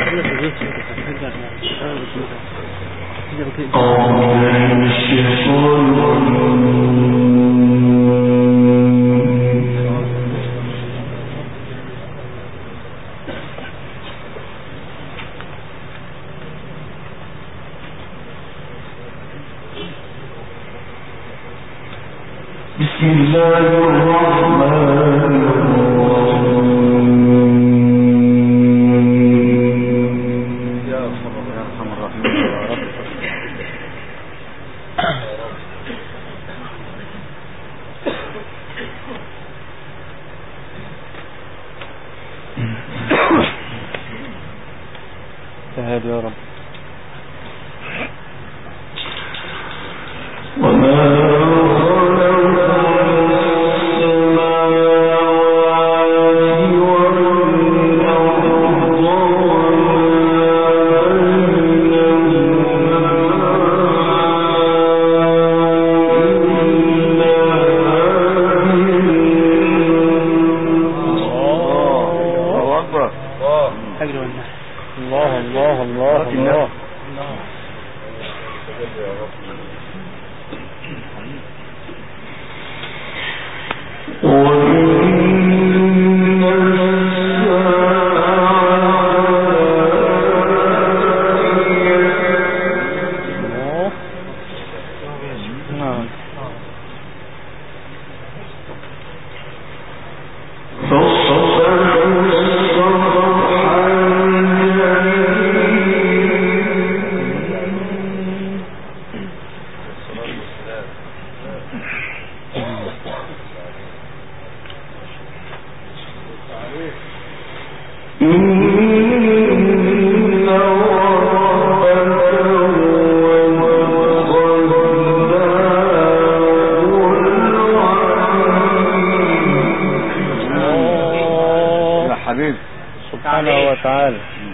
بسم الله الرحمن الرحيم. يا أرحم الراحمين يا رب. فهد يا رب. سبحانه وتعالى.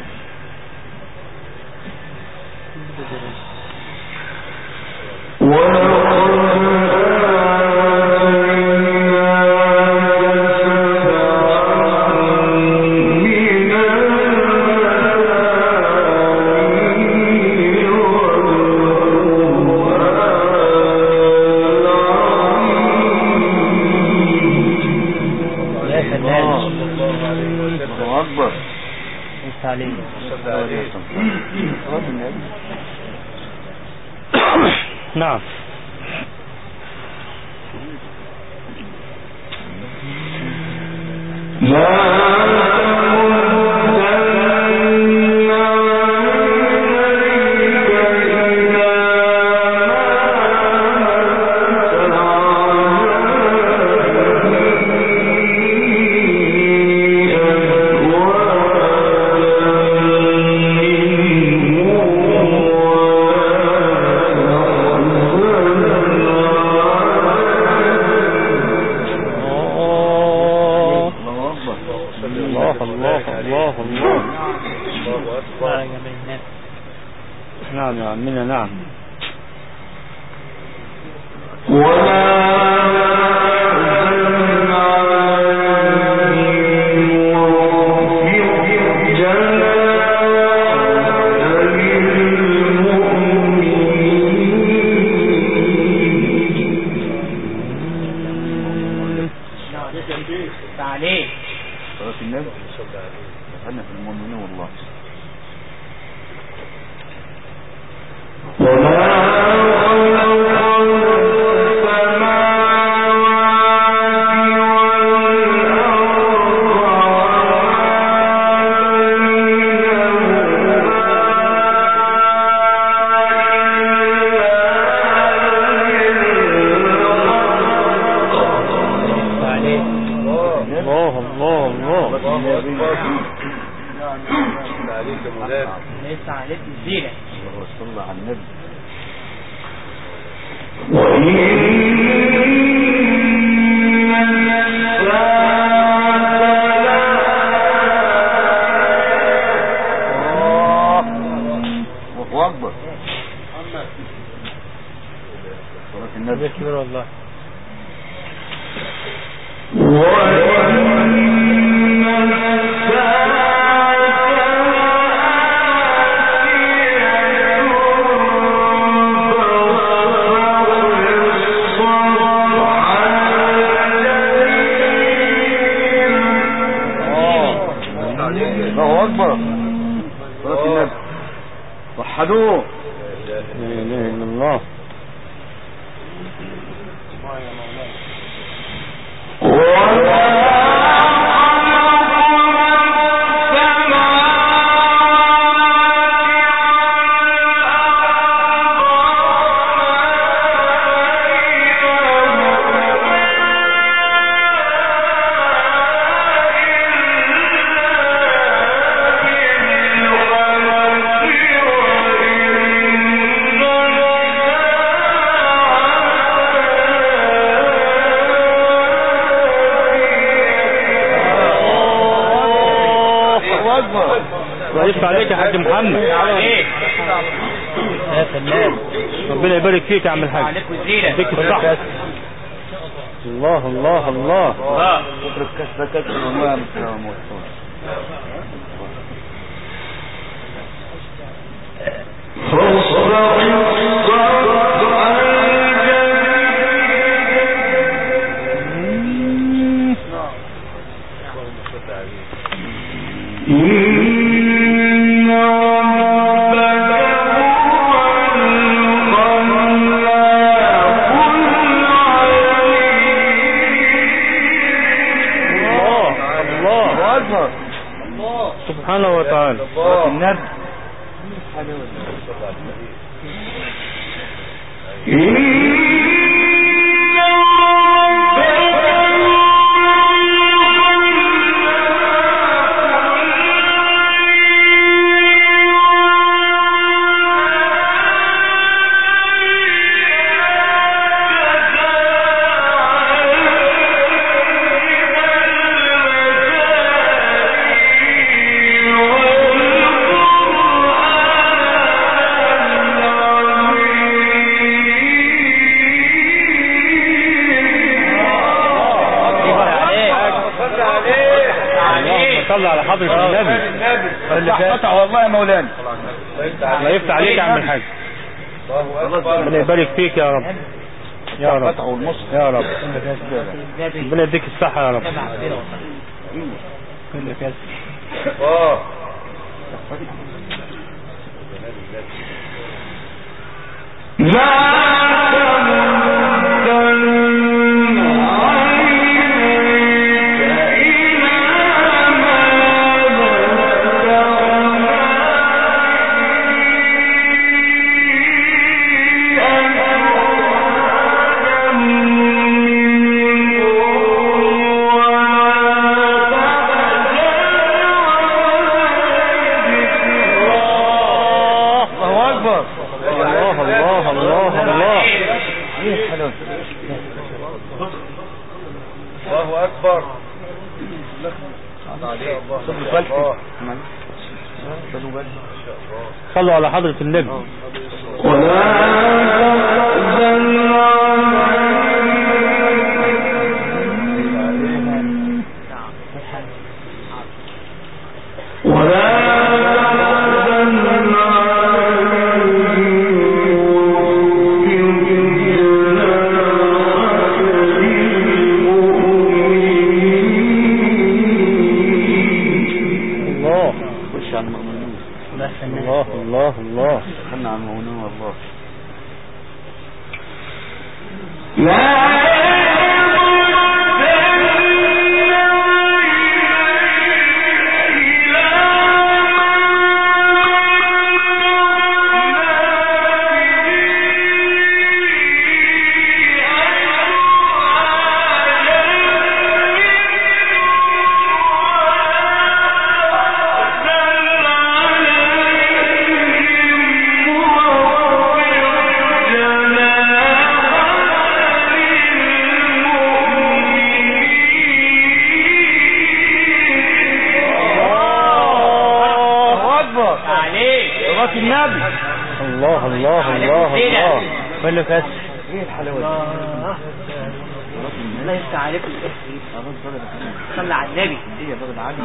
نعم. نعم يا عمنا. نعم. أكبر. صلاة النبي. وحدوه. لا إله إلا الله. وقفت عليك يا حاج محمد. يا فنان ربنا يبارك فيك يا عم الحاج. اديك الصحة. الله الله الله. اترك كسبك الماء مسلم والصوت. سبحانه وتعالى. النبي صلى على حضرة النبي. قطع والله يا مولانا. الله يفتح عليك يا عم الحاج. ربنا يبارك فيك يا رب يا رب يا رب. ربنا يديك الصحة يا رب. الله أكبر. صلوا على حضرة النبي. الله الله الله. خلنا عن المؤمنين والله. النبي. الله الله الله الله. كل كاس. ايه الحلاوه دي؟ الله يفتح عليكم. صلى على النبي. ايه يا راجل علي.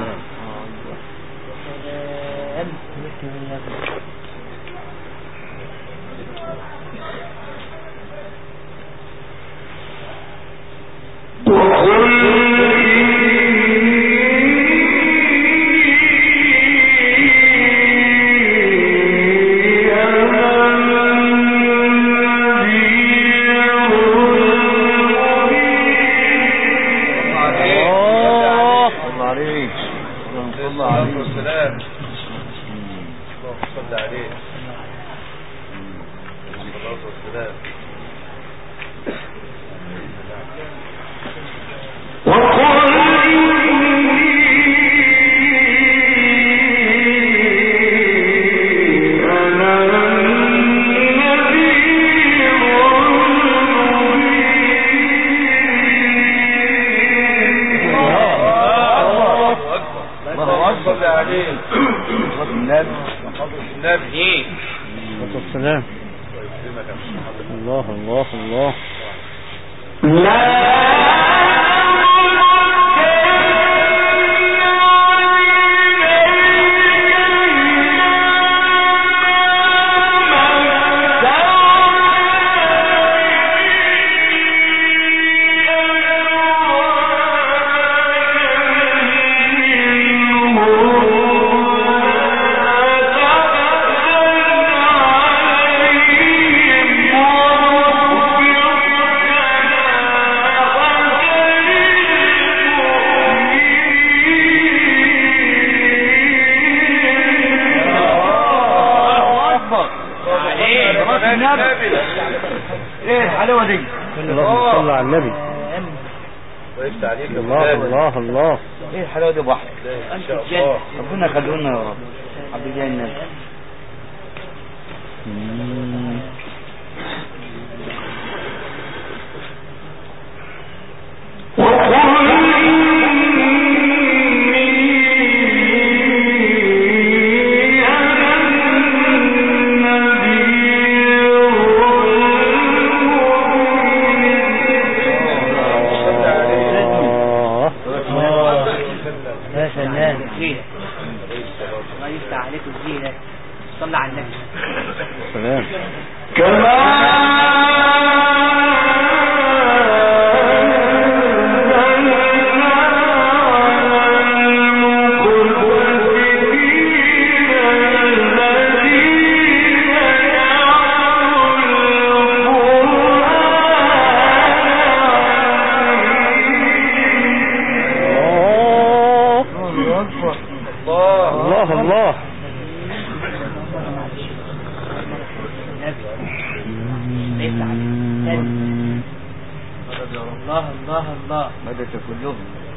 السلام. الله الله الله. ايه الحلاوه دي؟ اللهم صل على النبي. الله الله الله. ايه الحلاوه دي يا ابو احمد؟ ربنا يخلينا يا رب. حبيبي النبي. صلى على النبي. سلام. الله الله. الله الله الله. مدد كلهم.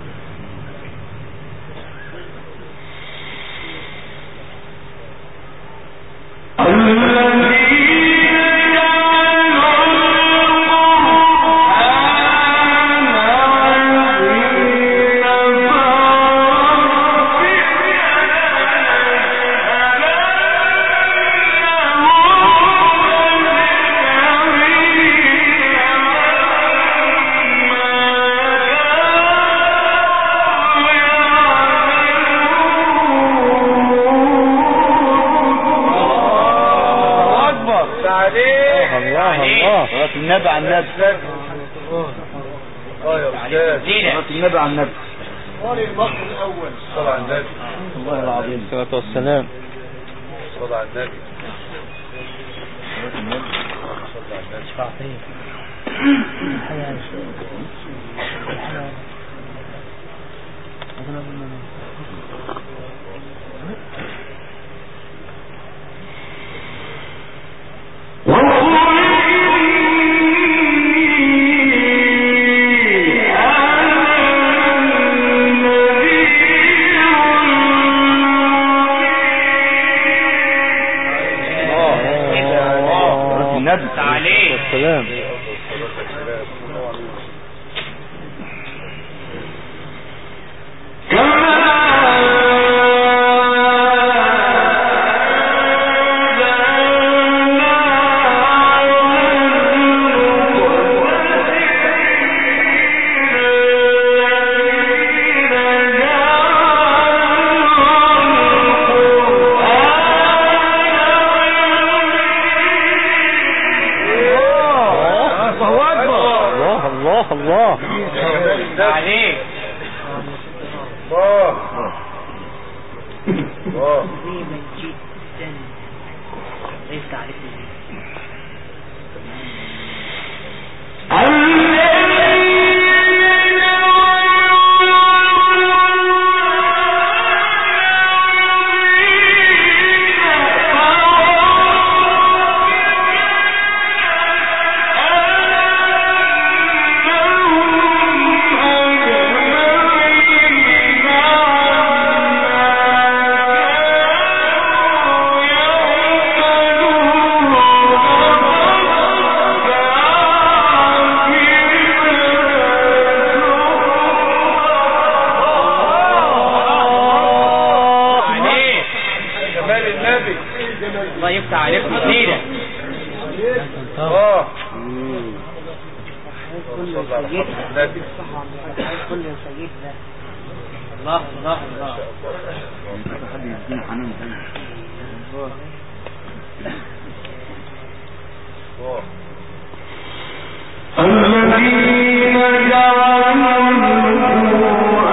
النبي عن النبي. النبي عن النبي. قال المصر الاول. صلى على النبي. الله العظيم. الصلاة والسلام. صلى على النبي. اشفع فيه. الحياة. الحياة. والسلام. الله عليك. الله الله. عظيما جدا. ليس عليك. النبي الله يفتح عليكم سيدة الله الله الله الذين جعلوا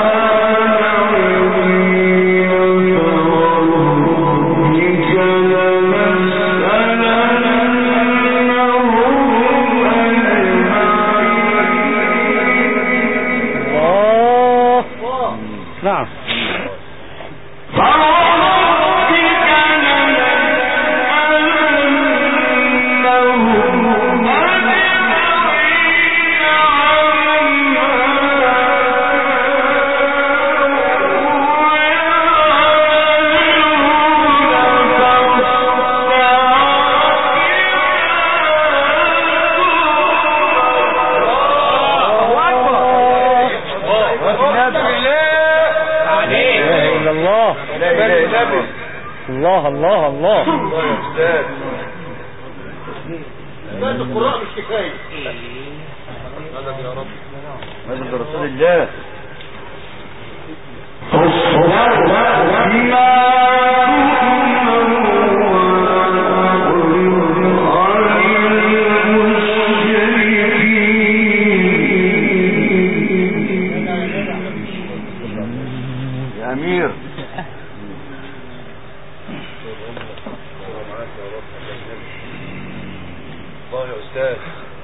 نعم الله الله الله بس القراء مش كفايه مدد يا رب مدد رسول الله يا امير الله يا أستاذ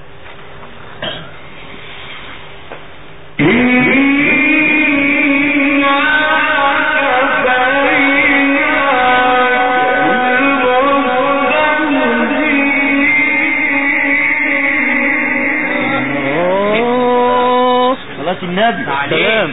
صلاة النبي سلام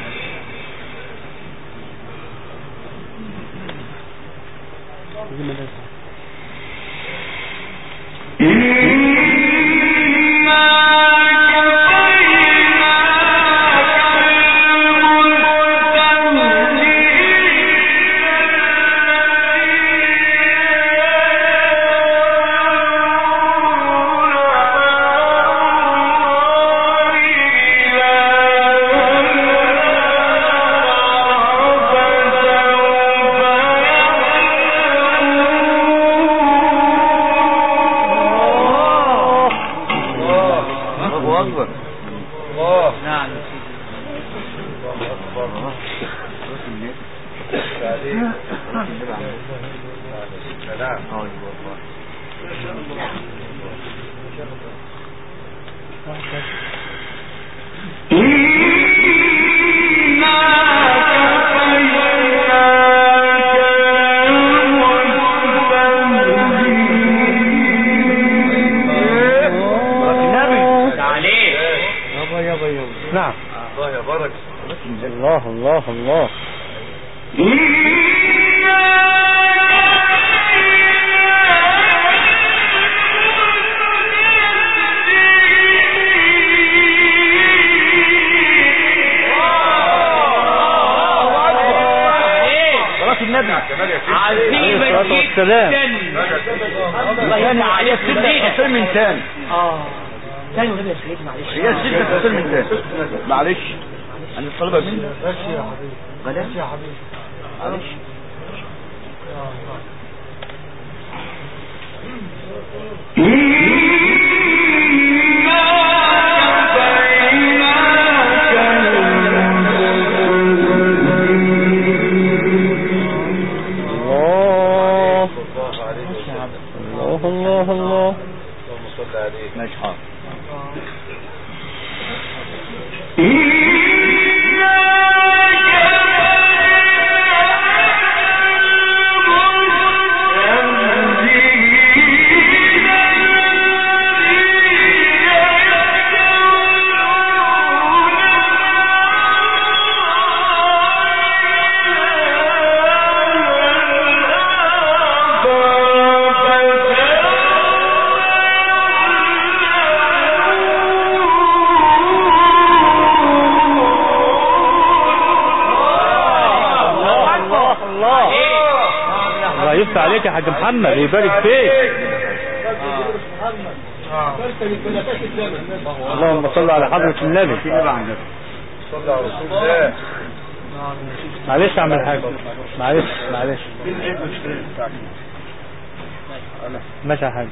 نعم الله يا بركة الله الله الله النبي عزيمة والسلام الله يفتح عليك أصل من تاني تاني ونبي يا سيدي معلش هي السجدة أصل من تاني معلش أنا الطلبة بس ماشي يا حبيبي ماشي يا حبيبي معلش الله الله اللهم صل عليه ماشي حاضر يفتح عليك يا حاج محمد يبارك فيك. اللهم صل على حضرة النبي. صلى على رسول الله. معلش اعمل حاجة. معلش ماشي يا حاج.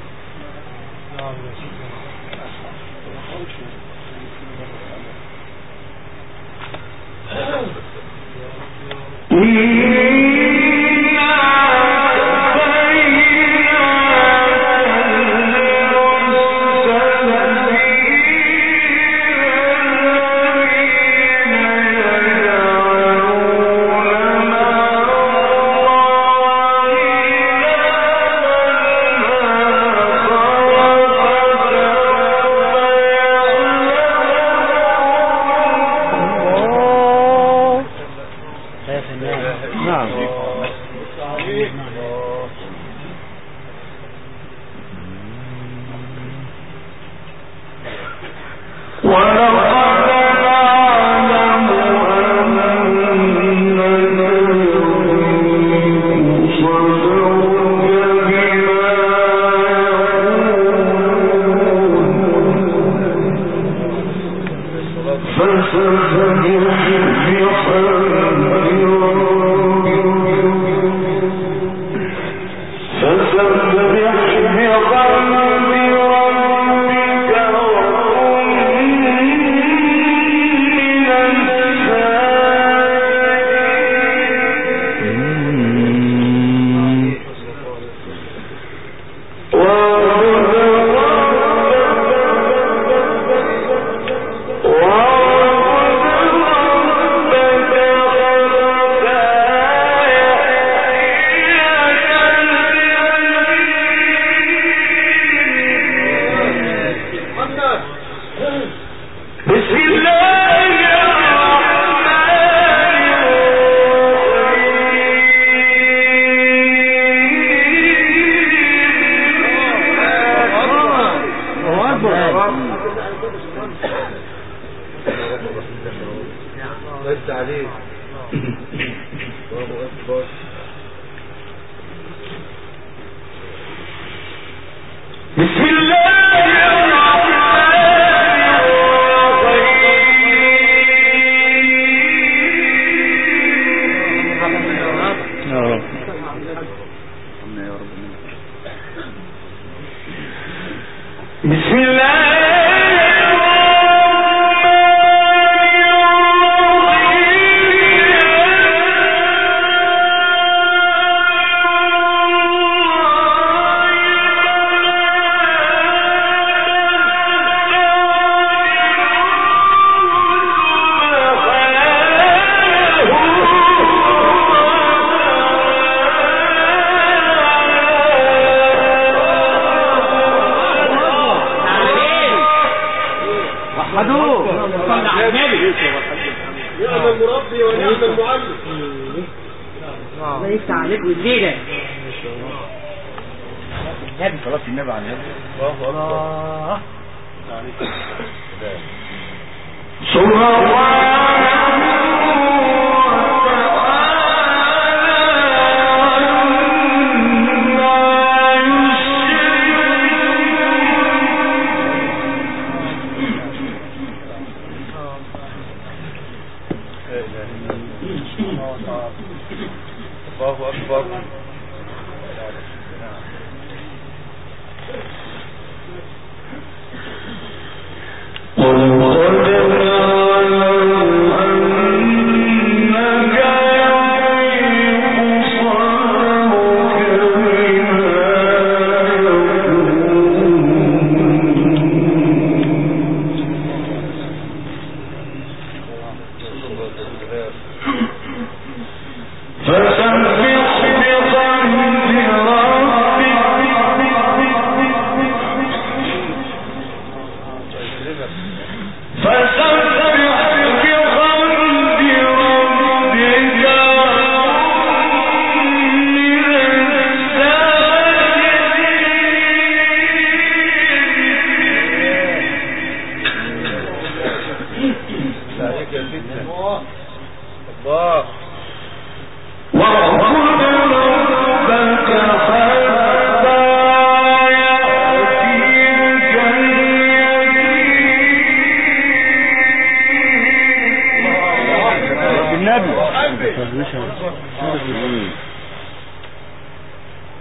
وَلَقَدْ نَعْلَمُ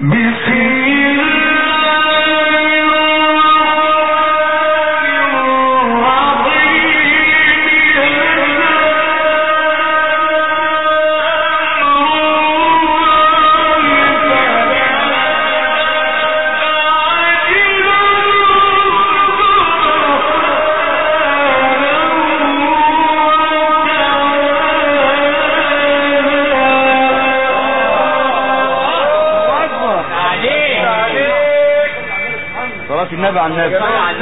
صلاة النبي على النبي.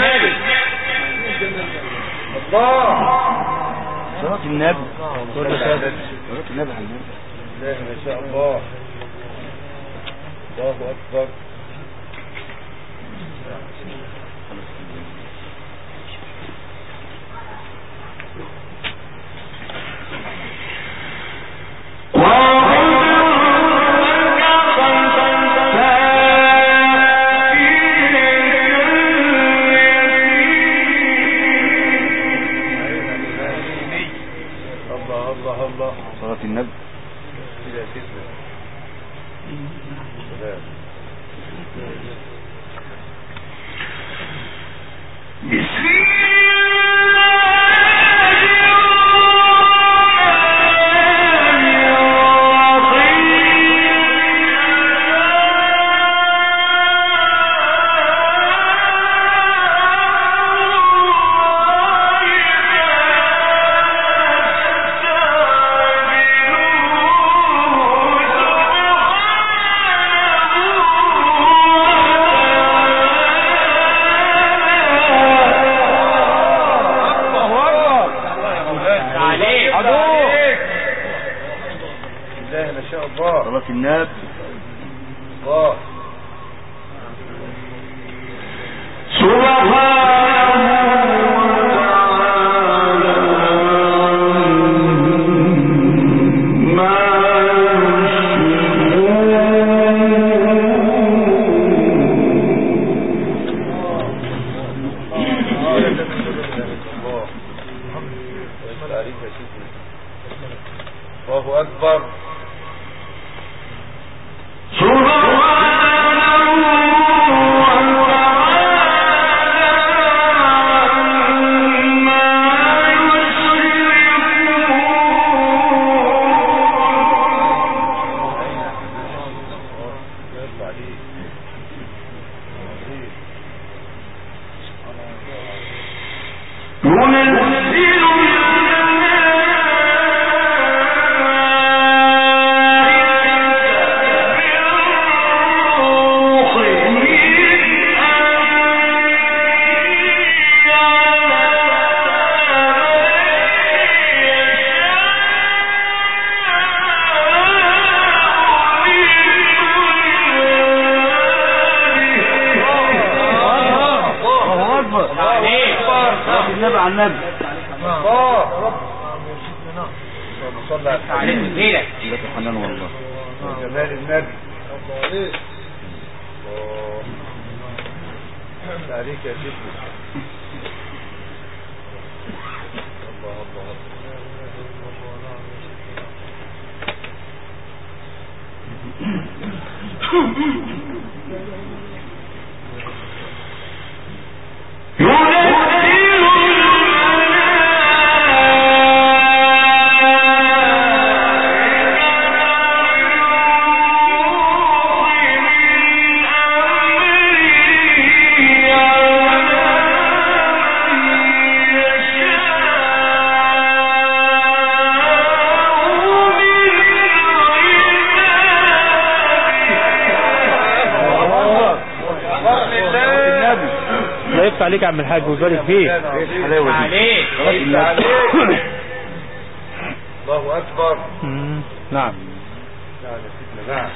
صلاة النبي. صلاة النبي على النبي. ما شاء الله. الله أكبر. صلاة النبي. كده كده. صلاة النبي. الله. الله أكبر. النبي على النبي. الله. صلى عليه ليلك لك الحنان والله. جمال النبي. الله عليك. الله عليك يا سيدي. الله الله. يفتح عليك يا عم الحاج ويبارك فيك. عليك. الله أكبر. نعم. نعم يا سيدنا. نعم.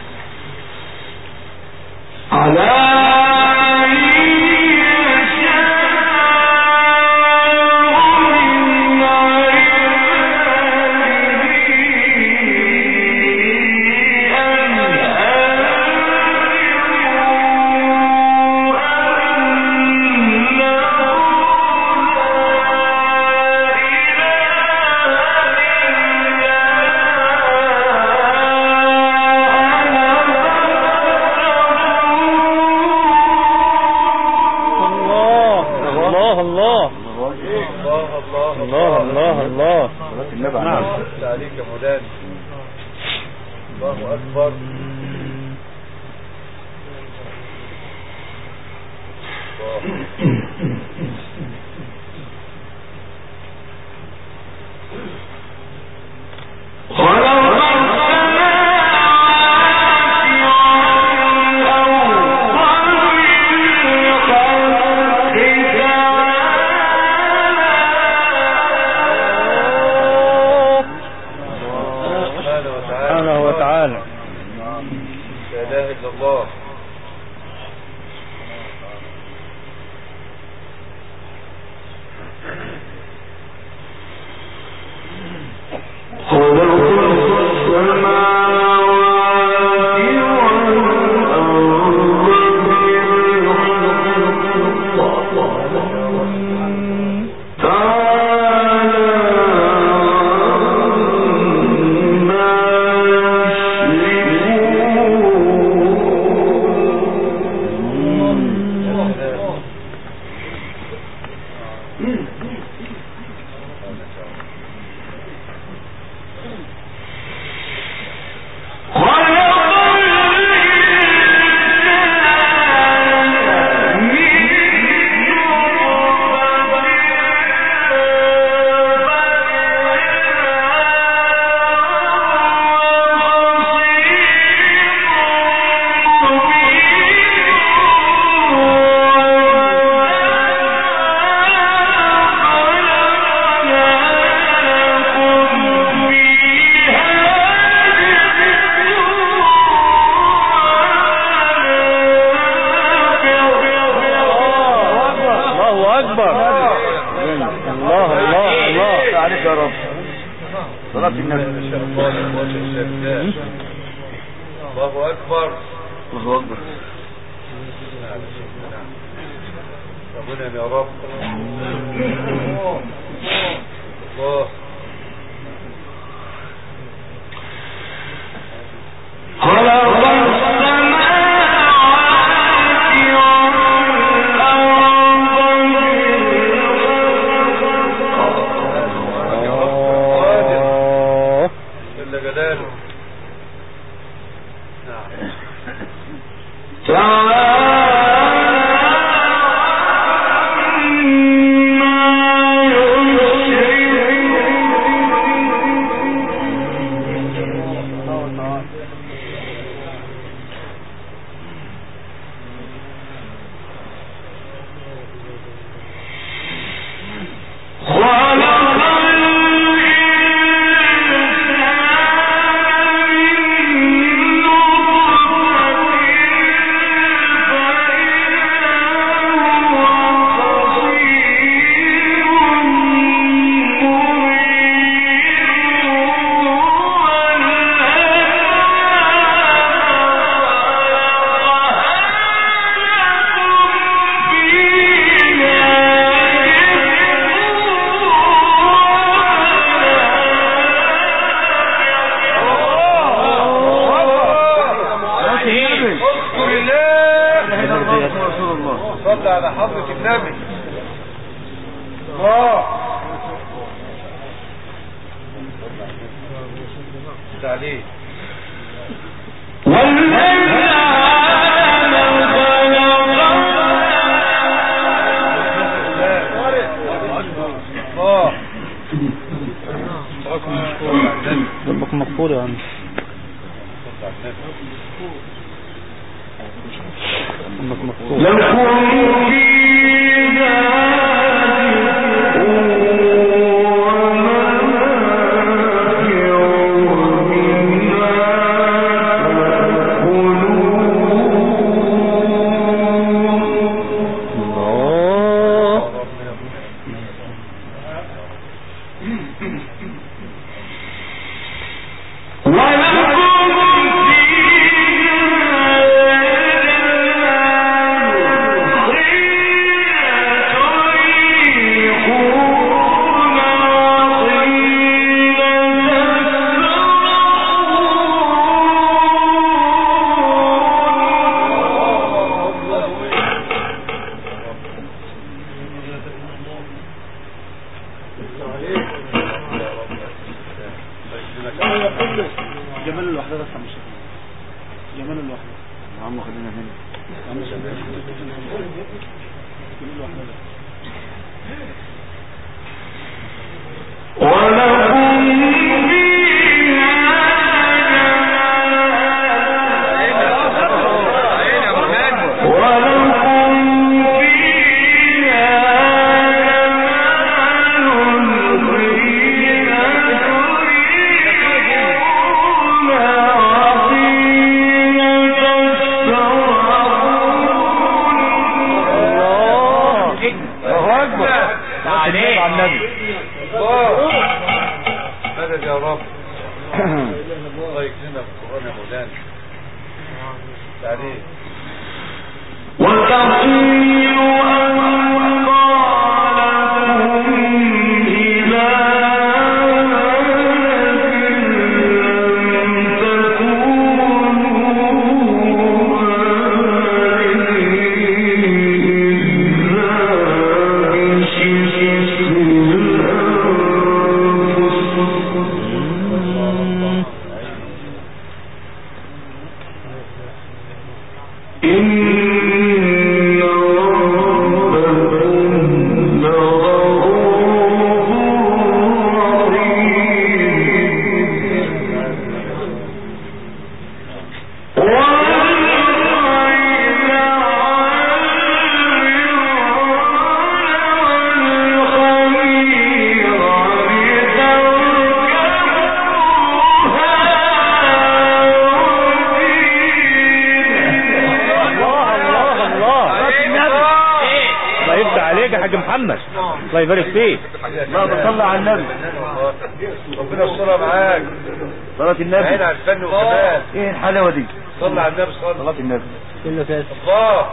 الله يبارك فيك. لا بصلي على النبي. ربنا يسترها معاك. صلاة النبي. عين على الفن والجمال. ايه الحلاوة دي؟ صلي على النبي. صلاة النبي. كله كده. الله.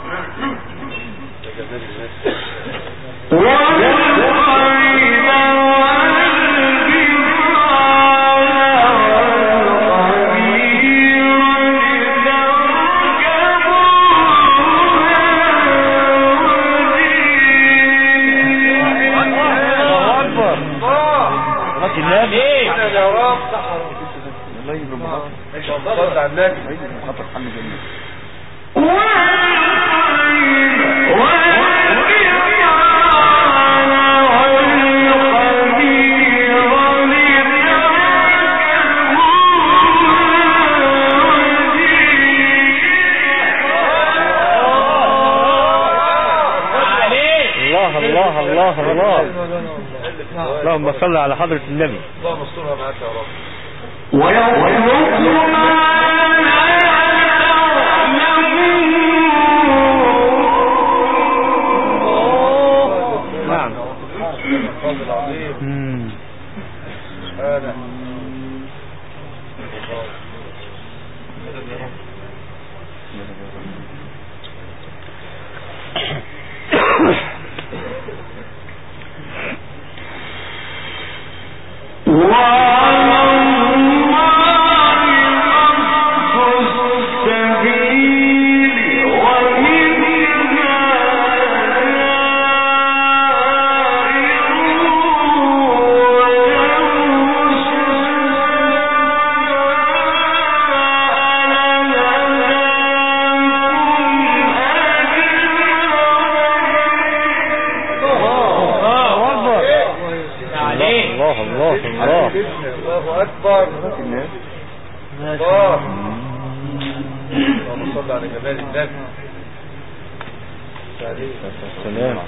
صلى على النبي. خطر حمد الله. الله الله الله الله. اللهم صل على حضرة النبي. اللهم استرها معاك يا رب. نعم. الفضل العظيم. هذا الله أكبر. الله. اللهم صل على جمال النبي. السلام.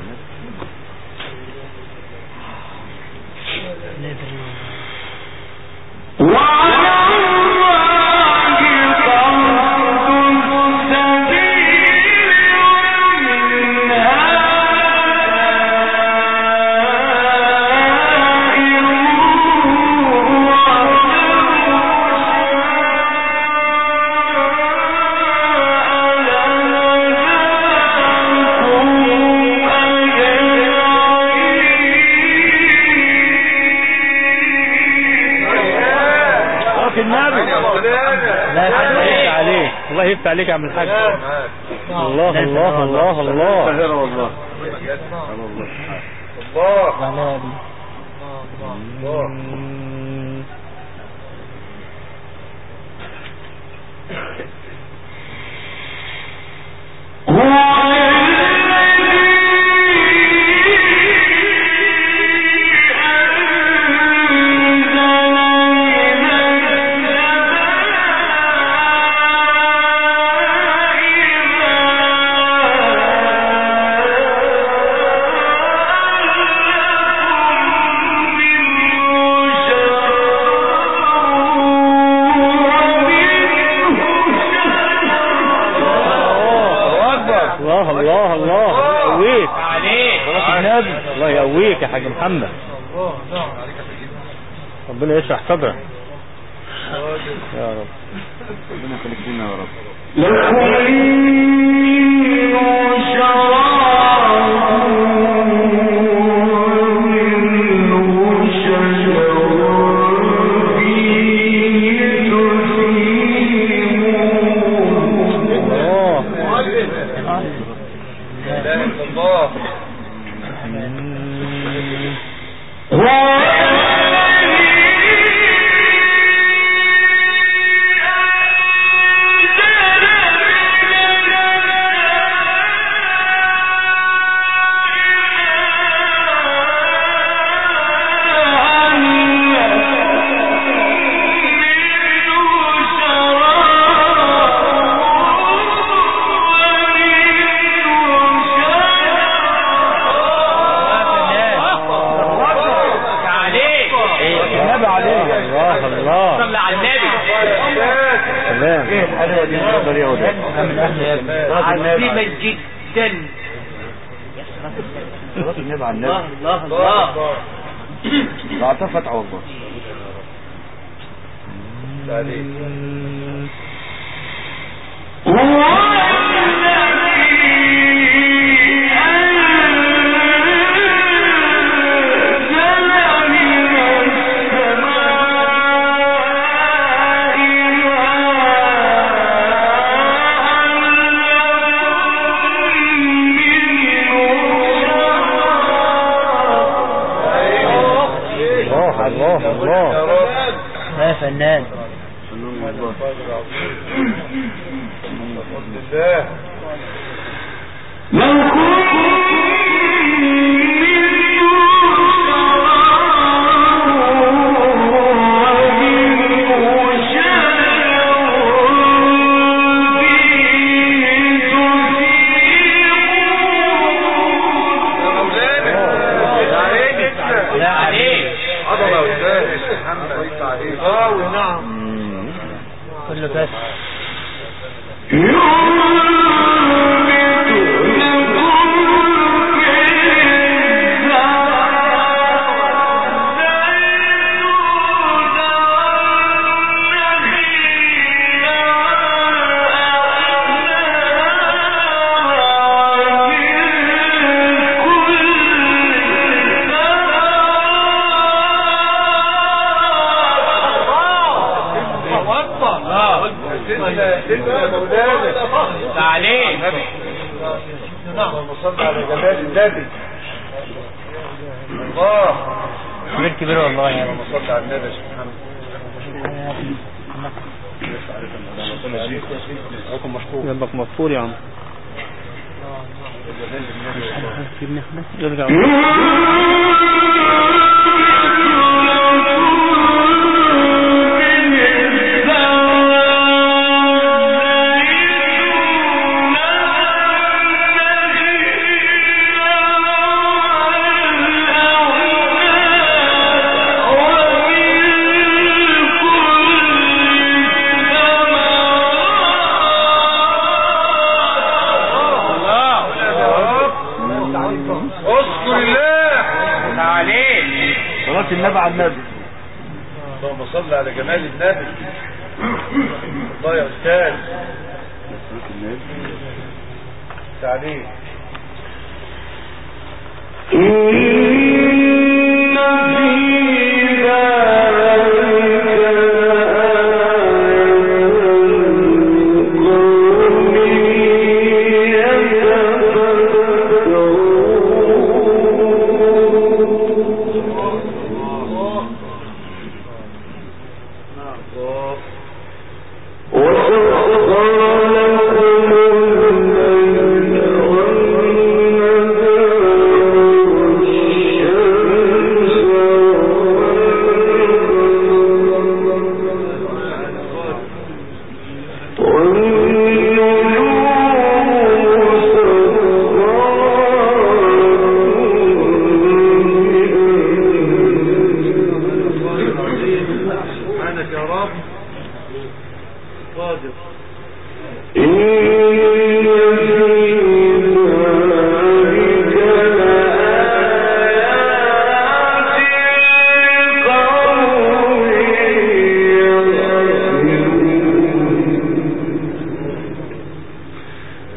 الله يفتح عليك يا عم الحاج. الله الله الله الله. الله. الله. الله الله الله يقويك عليك النبي. الله يقويك يا حاج محمد. ربنا يشرح صدرك يا رب. ربنا يخليك لنا يا رب. عظيمة جدا. الله الله الله. لا تفتح والله. يا فنان. كله بس عليك. اللهم صل على جمال النبي. الله كبير كبير والله يا رب. اللهم صل على النبي سبحانه. قلبك مغفور يا عم. يرجع النبي على النبي. اللهم صل على جمال النبي. الله يا استاذ. تعليم.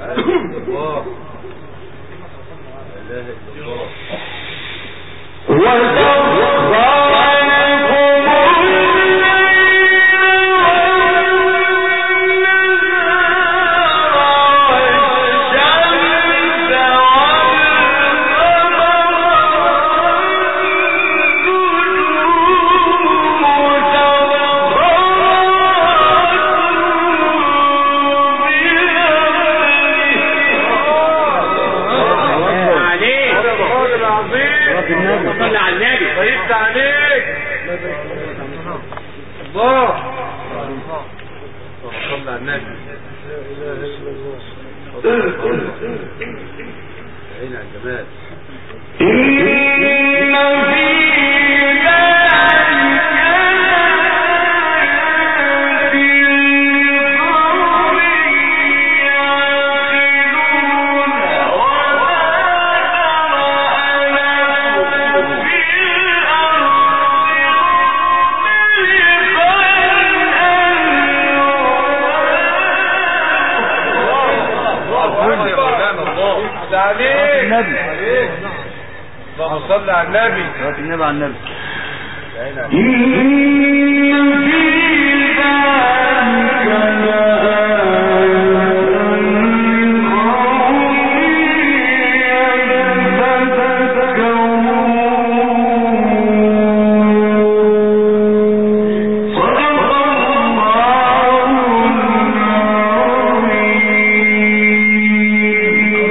الله لا اله الا الله صلى على النبي طيبت عليك الله صلى على النبي عين على الجمال النبي اللهم صل على النبي. النبي على النبي.